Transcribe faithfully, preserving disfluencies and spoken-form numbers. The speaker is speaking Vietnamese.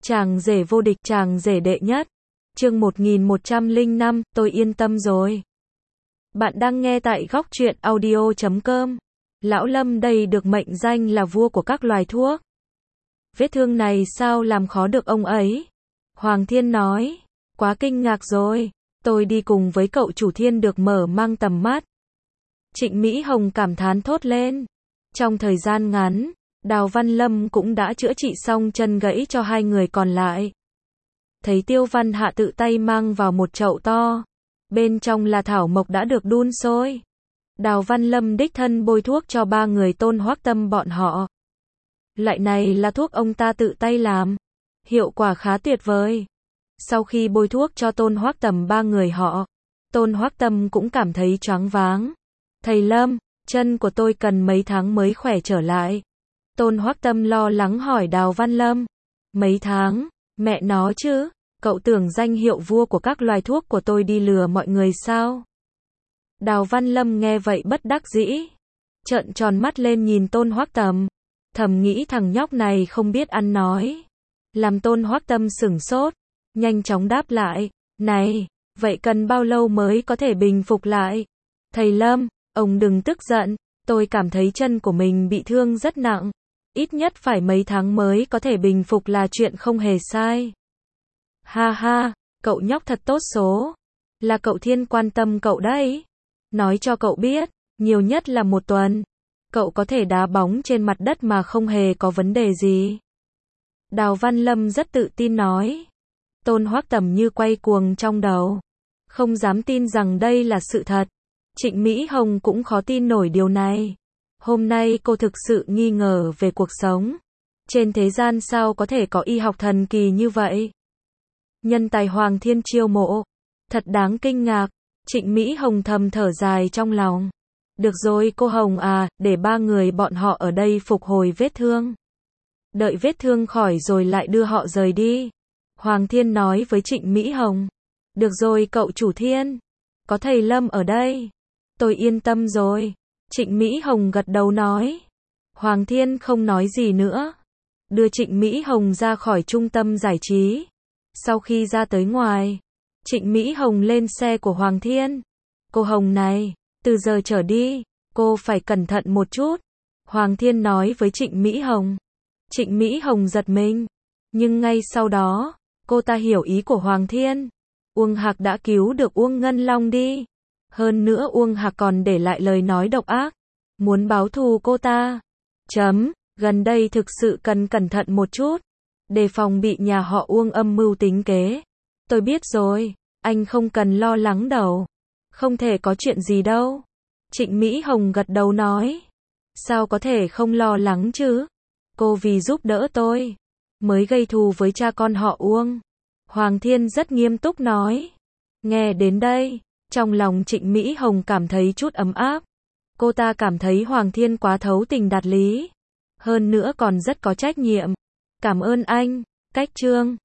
Chàng rể vô địch, chàng rể đệ nhất. Chương một nghìn một trăm lẻ năm, tôi yên tâm rồi. Bạn đang nghe tại góc truyện audio chấm com. Lão Lâm đây được mệnh danh là vua của các loài thuốc. Vết thương này sao làm khó được ông ấy? Hoàng Thiên nói, quá kinh ngạc rồi, tôi đi cùng với cậu chủ Thiên được mở mang tầm mắt. Trịnh Mỹ Hồng cảm thán thốt lên. Trong thời gian ngắn, Đào Văn Lâm cũng đã chữa trị xong chân gãy cho hai người còn lại. Thấy Tiêu Văn Hạ tự tay mang vào một chậu to, bên trong là thảo mộc đã được đun sôi. Đào Văn Lâm đích thân bôi thuốc cho ba người Tôn Hoắc Tâm bọn họ. Loại này là thuốc ông ta tự tay làm, hiệu quả khá tuyệt vời. Sau khi bôi thuốc cho Tôn Hoắc Tâm ba người họ, Tôn Hoắc Tâm cũng cảm thấy choáng váng. Thầy Lâm, chân của tôi cần mấy tháng mới khỏe trở lại. Tôn Hoắc Tâm lo lắng hỏi Đào Văn Lâm. Mấy tháng? Mẹ nó chứ, cậu tưởng danh hiệu vua của các loài thuốc của tôi đi lừa mọi người sao? Đào Văn Lâm nghe vậy bất đắc dĩ, trợn tròn mắt lên nhìn Tôn Hoắc Tâm, thầm nghĩ thằng nhóc này không biết ăn nói. Làm Tôn Hoắc Tâm sửng sốt, nhanh chóng đáp lại, này, vậy cần bao lâu mới có thể bình phục lại? Thầy Lâm, ông đừng tức giận, tôi cảm thấy chân của mình bị thương rất nặng, ít nhất phải mấy tháng mới có thể bình phục là chuyện không hề sai. Ha ha, cậu nhóc thật tốt số, là cậu Thiên quan tâm cậu đấy. Nói cho cậu biết, nhiều nhất là một tuần, cậu có thể đá bóng trên mặt đất mà không hề có vấn đề gì. Đào Văn Lâm rất tự tin nói. Tôn Hoắc Tâm như quay cuồng trong đầu, không dám tin rằng đây là sự thật. Trịnh Mỹ Hồng cũng khó tin nổi điều này. Hôm nay cô thực sự nghi ngờ về cuộc sống. Trên thế gian sao có thể có y học thần kỳ như vậy? Nhân tài Hoàng Thiên chiêu mộ, thật đáng kinh ngạc. Trịnh Mỹ Hồng thầm thở dài trong lòng. Được rồi cô Hồng à, để ba người bọn họ ở đây phục hồi vết thương. Đợi vết thương khỏi rồi lại đưa họ rời đi. Hoàng Thiên nói với Trịnh Mỹ Hồng. Được rồi cậu chủ Thiên, có thầy Lâm ở đây, tôi yên tâm rồi. Trịnh Mỹ Hồng gật đầu nói. Hoàng Thiên không nói gì nữa, đưa Trịnh Mỹ Hồng ra khỏi trung tâm giải trí. Sau khi ra tới ngoài, Trịnh Mỹ Hồng lên xe của Hoàng Thiên. Cô Hồng này, từ giờ trở đi, cô phải cẩn thận một chút. Hoàng Thiên nói với Trịnh Mỹ Hồng. Trịnh Mỹ Hồng giật mình, nhưng ngay sau đó, cô ta hiểu ý của Hoàng Thiên. Uông Hạc đã cứu được Uông Ngân Long đi. Hơn nữa Uông Hạc còn để lại lời nói độc ác, muốn báo thù cô ta. Chấm, gần đây thực sự cần cẩn thận một chút, đề phòng bị nhà họ Uông âm mưu tính kế. Tôi biết rồi, anh không cần lo lắng đâu. Không thể có chuyện gì đâu. Trịnh Mỹ Hồng gật đầu nói. Sao có thể không lo lắng chứ? Cô vì giúp đỡ tôi, mới gây thù với cha con họ Uông. Hoàng Thiên rất nghiêm túc nói. Nghe đến đây, trong lòng Trịnh Mỹ Hồng cảm thấy chút ấm áp. Cô ta cảm thấy Hoàng Thiên quá thấu tình đạt lý, hơn nữa còn rất có trách nhiệm. Cảm ơn anh. Cách chương